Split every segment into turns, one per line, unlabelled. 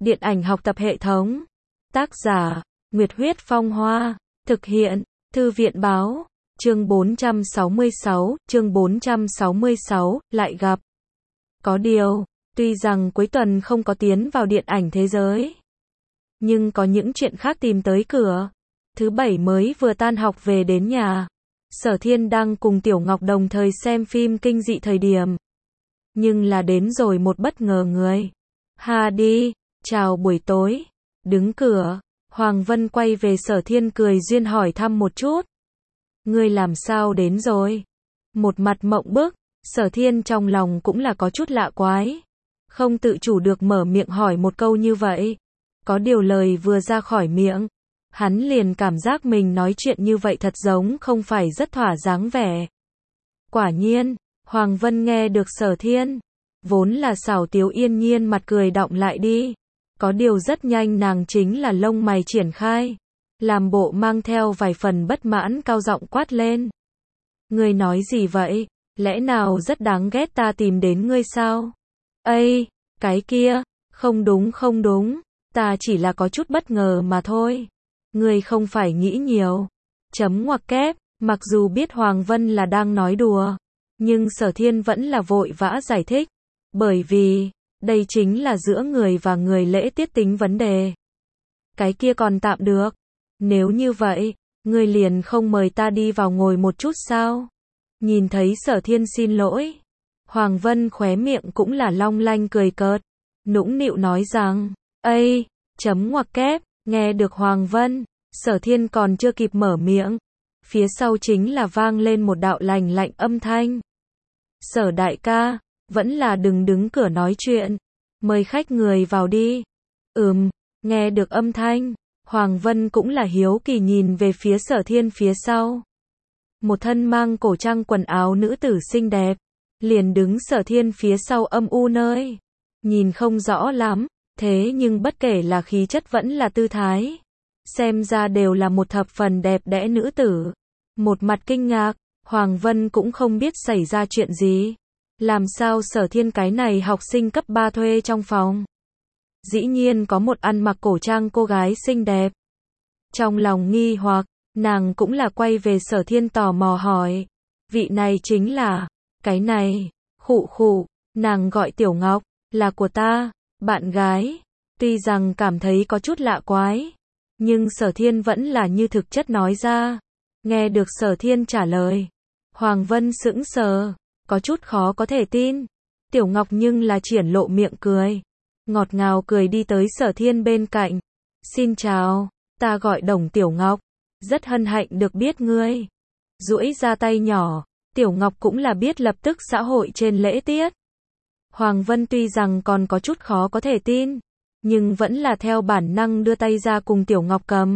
Điện ảnh học tập hệ thống. Tác giả, Nguyệt Huyết Phong Hoa. Thực hiện, Thư viện Báo. Chương 466, lại gặp. Có điều, tuy rằng cuối tuần không có tiến vào điện ảnh thế giới, nhưng có những chuyện khác tìm tới cửa. Thứ bảy mới vừa tan học về đến nhà, Sở Thiên đang cùng Tiểu Ngọc đồng thời xem phim kinh dị thời điểm. Nhưng là đến rồi một bất ngờ người. Hà đi, chào buổi tối. Đứng cửa, Hoàng Vân quay về Sở Thiên cười duyên hỏi thăm một chút. Ngươi làm sao đến rồi? Một mặt mộng bức, Sở Thiên trong lòng cũng là có chút lạ quái. Không tự chủ được mở miệng hỏi một câu như vậy. Có điều lời vừa ra khỏi miệng, hắn liền cảm giác mình nói chuyện như vậy thật giống không phải rất thỏa dáng vẻ. Quả nhiên, Hoàng Vân nghe được Sở Thiên, vốn là xảo tiếu yên nhiên mặt cười đọng lại đi. Có điều rất nhanh nàng chính là lông mày triển khai, làm bộ mang theo vài phần bất mãn cao giọng quát lên. Ngươi nói gì vậy? Lẽ nào rất đáng ghét ta tìm đến ngươi sao? Ây, cái kia, không đúng, ta chỉ là có chút bất ngờ mà thôi. Ngươi không phải nghĩ nhiều. Chấm ngoặc kép, mặc dù biết Hoàng Vân là đang nói đùa, nhưng Sở Thiên vẫn là vội vã giải thích. Bởi vì, đây chính là giữa người và người lễ tiết tính vấn đề. Cái kia còn tạm được. Nếu như vậy, ngươi liền không mời ta đi vào ngồi một chút sao? Nhìn thấy Sở Thiên xin lỗi, Hoàng Vân khóe miệng cũng là long lanh cười cợt, nũng nịu nói rằng, ây, chấm ngoặc kép, nghe được Hoàng Vân, Sở Thiên còn chưa kịp mở miệng, phía sau chính là vang lên một đạo lành lạnh âm thanh. Sở đại ca, vẫn là đừng đứng cửa nói chuyện, mời khách người vào đi. Nghe được âm thanh, Hoàng Vân cũng là hiếu kỳ nhìn về phía Sở Thiên phía sau. Một thân mang cổ trang quần áo nữ tử xinh đẹp, liền đứng Sở Thiên phía sau âm u nơi. Nhìn không rõ lắm, thế nhưng bất kể là khí chất vẫn là tư thái, xem ra đều là một thập phần đẹp đẽ nữ tử. Một mặt kinh ngạc, Hoàng Vân cũng không biết xảy ra chuyện gì. Làm sao Sở Thiên cái này học sinh cấp 3 thuê trong phòng? Dĩ nhiên có một ăn mặc cổ trang cô gái xinh đẹp. Trong lòng nghi hoặc, nàng cũng là quay về Sở Thiên tò mò hỏi. Vị này chính là, cái này, khụ, nàng gọi Tiểu Ngọc, là của ta, bạn gái. Tuy rằng cảm thấy có chút lạ quái, nhưng Sở Thiên vẫn là như thực chất nói ra. Nghe được Sở Thiên trả lời, Hoàng Vân sững sờ, có chút khó có thể tin. Tiểu Ngọc nhưng là triển lộ miệng cười, ngọt ngào cười đi tới Sở Thiên bên cạnh. Xin chào, ta gọi Đồng Tiểu Ngọc, rất hân hạnh được biết ngươi. Duỗi ra tay nhỏ, Tiểu Ngọc cũng là biết lập tức xã hội trên lễ tiết. Hoàng Vân tuy rằng còn có chút khó có thể tin, nhưng vẫn là theo bản năng đưa tay ra cùng Tiểu Ngọc cầm.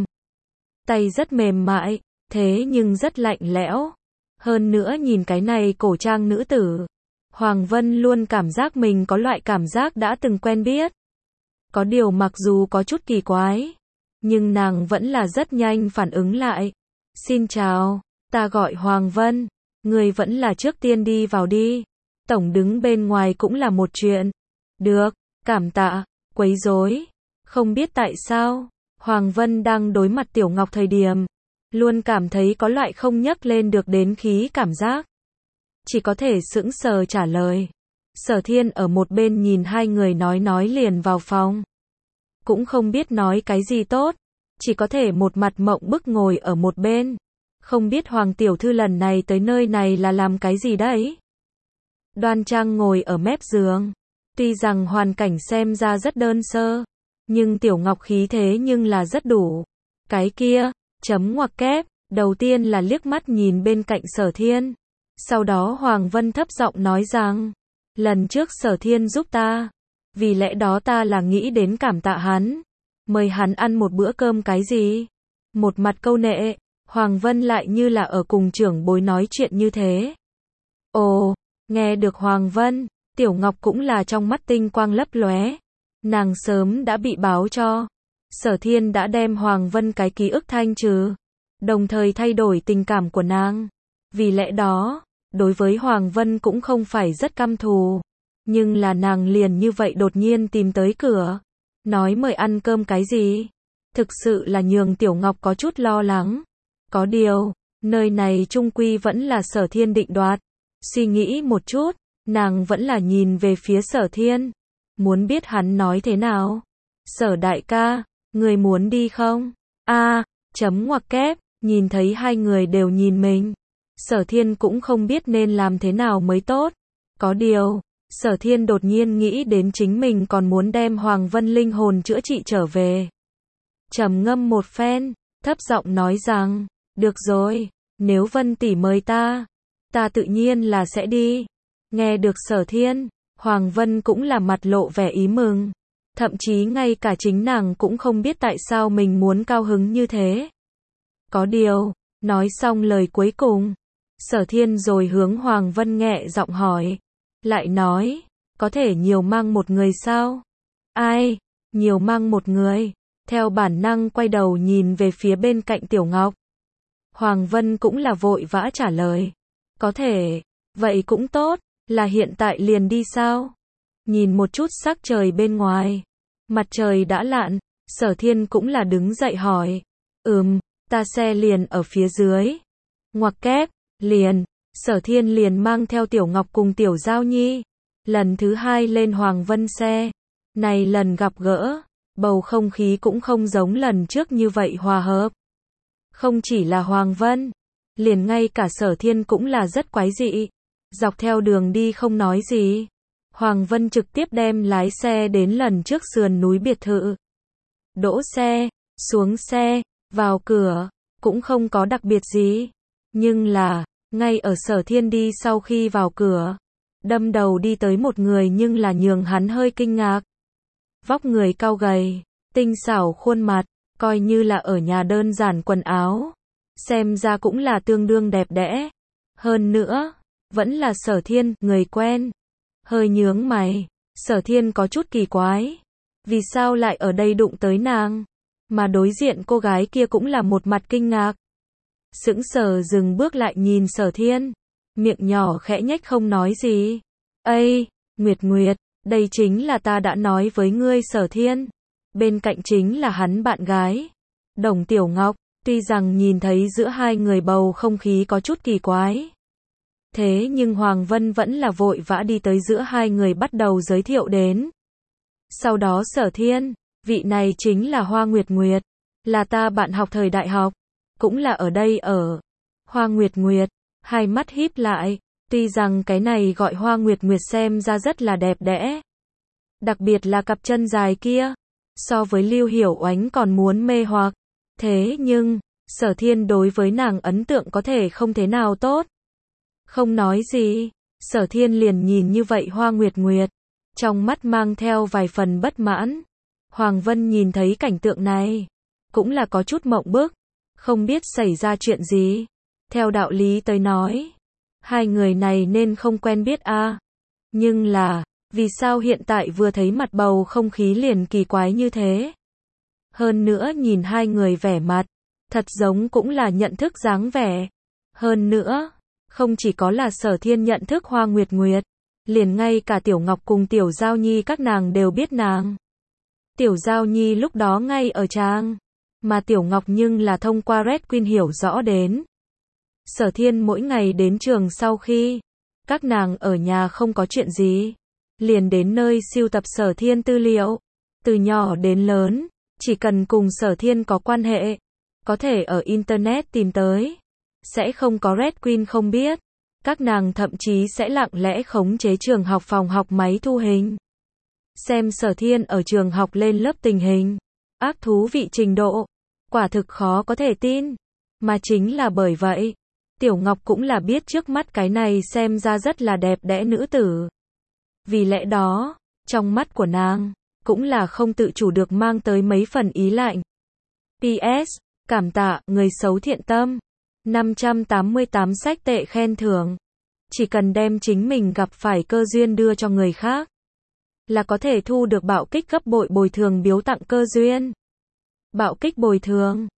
Tay rất mềm mại, thế nhưng rất lạnh lẽo. Hơn nữa nhìn cái này cổ trang nữ tử, Hoàng Vân luôn cảm giác mình có loại cảm giác đã từng quen biết. Có điều mặc dù có chút kỳ quái, nhưng nàng vẫn là rất nhanh phản ứng lại. Xin chào, ta gọi Hoàng Vân, người vẫn là trước tiên đi vào đi. Tổng đứng bên ngoài cũng là một chuyện. Được, cảm tạ, quấy rối. Không biết tại sao, Hoàng Vân đang đối mặt Tiểu Ngọc thời điểm, luôn cảm thấy có loại không nhấc lên được đến khí cảm giác. Chỉ có thể sững sờ trả lời. Sở Thiên ở một bên nhìn hai người nói liền vào phòng. Cũng không biết nói cái gì tốt, chỉ có thể một mặt mộng bức ngồi ở một bên. Không biết Hoàng tiểu thư lần này tới nơi này là làm cái gì đấy? Đoan trang ngồi ở mép giường. Tuy rằng hoàn cảnh xem ra rất đơn sơ, nhưng Tiểu Ngọc khí thế nhưng là rất đủ. Cái kia, chấm ngoặc kép, đầu tiên là liếc mắt nhìn bên cạnh Sở Thiên. Sau đó Hoàng Vân thấp giọng nói rằng, lần trước Sở Thiên giúp ta, vì lẽ đó ta là nghĩ đến cảm tạ hắn, mời hắn ăn một bữa cơm cái gì. Một mặt câu nệ, Hoàng Vân lại như là ở cùng trưởng bối nói chuyện như thế. Ồ, nghe được Hoàng Vân, Tiểu Ngọc cũng là trong mắt tinh quang lấp lóe. Nàng sớm đã bị báo cho. Sở Thiên đã đem Hoàng Vân cái ký ức thanh trừ, đồng thời thay đổi tình cảm của nàng. Vì lẽ đó, đối với Hoàng Vân cũng không phải rất căm thù. Nhưng là nàng liền như vậy đột nhiên tìm tới cửa. nói mời ăn cơm cái gì? Thực sự là nhường Tiểu Ngọc có chút lo lắng. Có điều, nơi này chung quy vẫn là Sở Thiên định đoạt. Suy nghĩ một chút, nàng vẫn là nhìn về phía Sở Thiên. Muốn biết hắn nói thế nào? Sở đại ca, người muốn đi không? Chấm ngoặc kép, nhìn thấy hai người đều nhìn mình. Sở Thiên cũng không biết nên làm thế nào mới tốt. Có điều, Sở Thiên đột nhiên nghĩ đến chính mình còn muốn đem Hoàng Vân linh hồn chữa trị trở về. Trầm ngâm một phen, thấp giọng nói rằng, được rồi, nếu Vân tỷ mời ta tự nhiên là sẽ đi. Nghe được Sở Thiên, Hoàng Vân cũng là mặt lộ vẻ ý mừng. Thậm chí ngay cả chính nàng cũng không biết tại sao mình muốn cao hứng như thế. Có điều, nói xong lời cuối cùng, Sở Thiên rồi hướng Hoàng Vân nhẹ giọng hỏi. Lại nói, có thể nhiều mang một người sao? Ai? Nhiều mang một người? Theo bản năng quay đầu nhìn về phía bên cạnh Tiểu Ngọc. Hoàng Vân cũng là vội vã trả lời. Có thể, vậy cũng tốt, là hiện tại liền đi sao? Nhìn một chút sắc trời bên ngoài. Mặt trời đã lặn, Sở Thiên cũng là đứng dậy hỏi. Ta xe liền ở phía dưới. Ngoặc kép, liền, Sở Thiên liền mang theo Tiểu Ngọc cùng Tiểu Giao Nhi. Lần thứ hai lên Hoàng Vân xe. Này lần gặp gỡ, bầu không khí cũng không giống lần trước như vậy hòa hợp. Không chỉ là Hoàng Vân, liền ngay cả Sở Thiên cũng là rất quái dị. Dọc theo đường đi không nói gì. Hoàng Vân trực tiếp đem lái xe đến lần trước sườn núi biệt thự. Đỗ xe, xuống xe, vào cửa, cũng không có đặc biệt gì. Nhưng là, ngay ở Sở Thiên đi sau khi vào cửa, đâm đầu đi tới một người nhưng là nhường hắn hơi kinh ngạc. Vóc người cao gầy, tinh xảo khuôn mặt, coi như là ở nhà đơn giản quần áo. Xem ra cũng là tương đương đẹp đẽ. Hơn nữa, vẫn là Sở Thiên, người quen. Hơi nhướng mày, Sở Thiên có chút kỳ quái. Vì sao lại ở đây đụng tới nàng? Mà đối diện cô gái kia cũng là một mặt kinh ngạc. Sững sờ dừng bước lại nhìn Sở Thiên. Miệng nhỏ khẽ nhếch không nói gì. Ây, Nguyệt Nguyệt, đây chính là ta đã nói với ngươi Sở Thiên. Bên cạnh chính là hắn bạn gái. Đồng Tiểu Ngọc, tuy rằng nhìn thấy giữa hai người bầu không khí có chút kỳ quái. Thế nhưng Hoàng Vân vẫn là vội vã đi tới giữa hai người bắt đầu giới thiệu đến. Sau đó Sở Thiên, vị này chính là Hoa Nguyệt Nguyệt, là ta bạn học thời đại học, cũng là ở đây ở. Hoa Nguyệt Nguyệt, hai mắt híp lại, tuy rằng cái này gọi Hoa Nguyệt Nguyệt xem ra rất là đẹp đẽ. Đặc biệt là cặp chân dài kia, so với Lưu Hiểu Oánh còn muốn mê hoặc. Thế nhưng, Sở Thiên đối với nàng ấn tượng có thể không thế nào tốt. Không nói gì, Sở Thiên liền nhìn như vậy Hoa Nguyệt Nguyệt, trong mắt mang theo vài phần bất mãn. Hoàng Vân nhìn thấy cảnh tượng này, cũng là có chút mộng bức, không biết xảy ra chuyện gì. Theo đạo lý tới nói, hai người này nên không quen biết a. Nhưng là, vì sao hiện tại vừa thấy mặt bầu không khí liền kỳ quái như thế? Hơn nữa nhìn hai người vẻ mặt, thật giống cũng là nhận thức dáng vẻ. Hơn nữa, không chỉ có là Sở Thiên nhận thức Hoa Nguyệt Nguyệt, liền ngay cả Tiểu Ngọc cùng Tiểu Giao Nhi các nàng đều biết nàng. Tiểu Giao Nhi lúc đó ngay ở trang, mà Tiểu Ngọc nhưng là thông qua Red Queen hiểu rõ đến. Sở Thiên mỗi ngày đến trường sau khi các nàng ở nhà không có chuyện gì, liền đến nơi sưu tập Sở Thiên tư liệu. Từ nhỏ đến lớn, chỉ cần cùng Sở Thiên có quan hệ, có thể ở Internet tìm tới. Sẽ không có Red Queen không biết. Các nàng thậm chí sẽ lặng lẽ khống chế trường học phòng học máy thu hình. Xem Sở Thiên ở trường học lên lớp tình hình. Ác thú vị trình độ. Quả thực khó có thể tin. Mà chính là bởi vậy, Tiểu Ngọc cũng là biết trước mắt cái này xem ra rất là đẹp đẽ nữ tử. Vì lẽ đó, trong mắt của nàng, cũng là không tự chủ được mang tới mấy phần ý lạnh. PS, cảm tạ, người xấu thiện tâm. 588 sách tệ khen thưởng. Chỉ cần đem chính mình gặp phải cơ duyên đưa cho người khác, là có thể thu được bạo kích gấp bội bồi thường biếu tặng cơ duyên. Bạo kích bồi thường.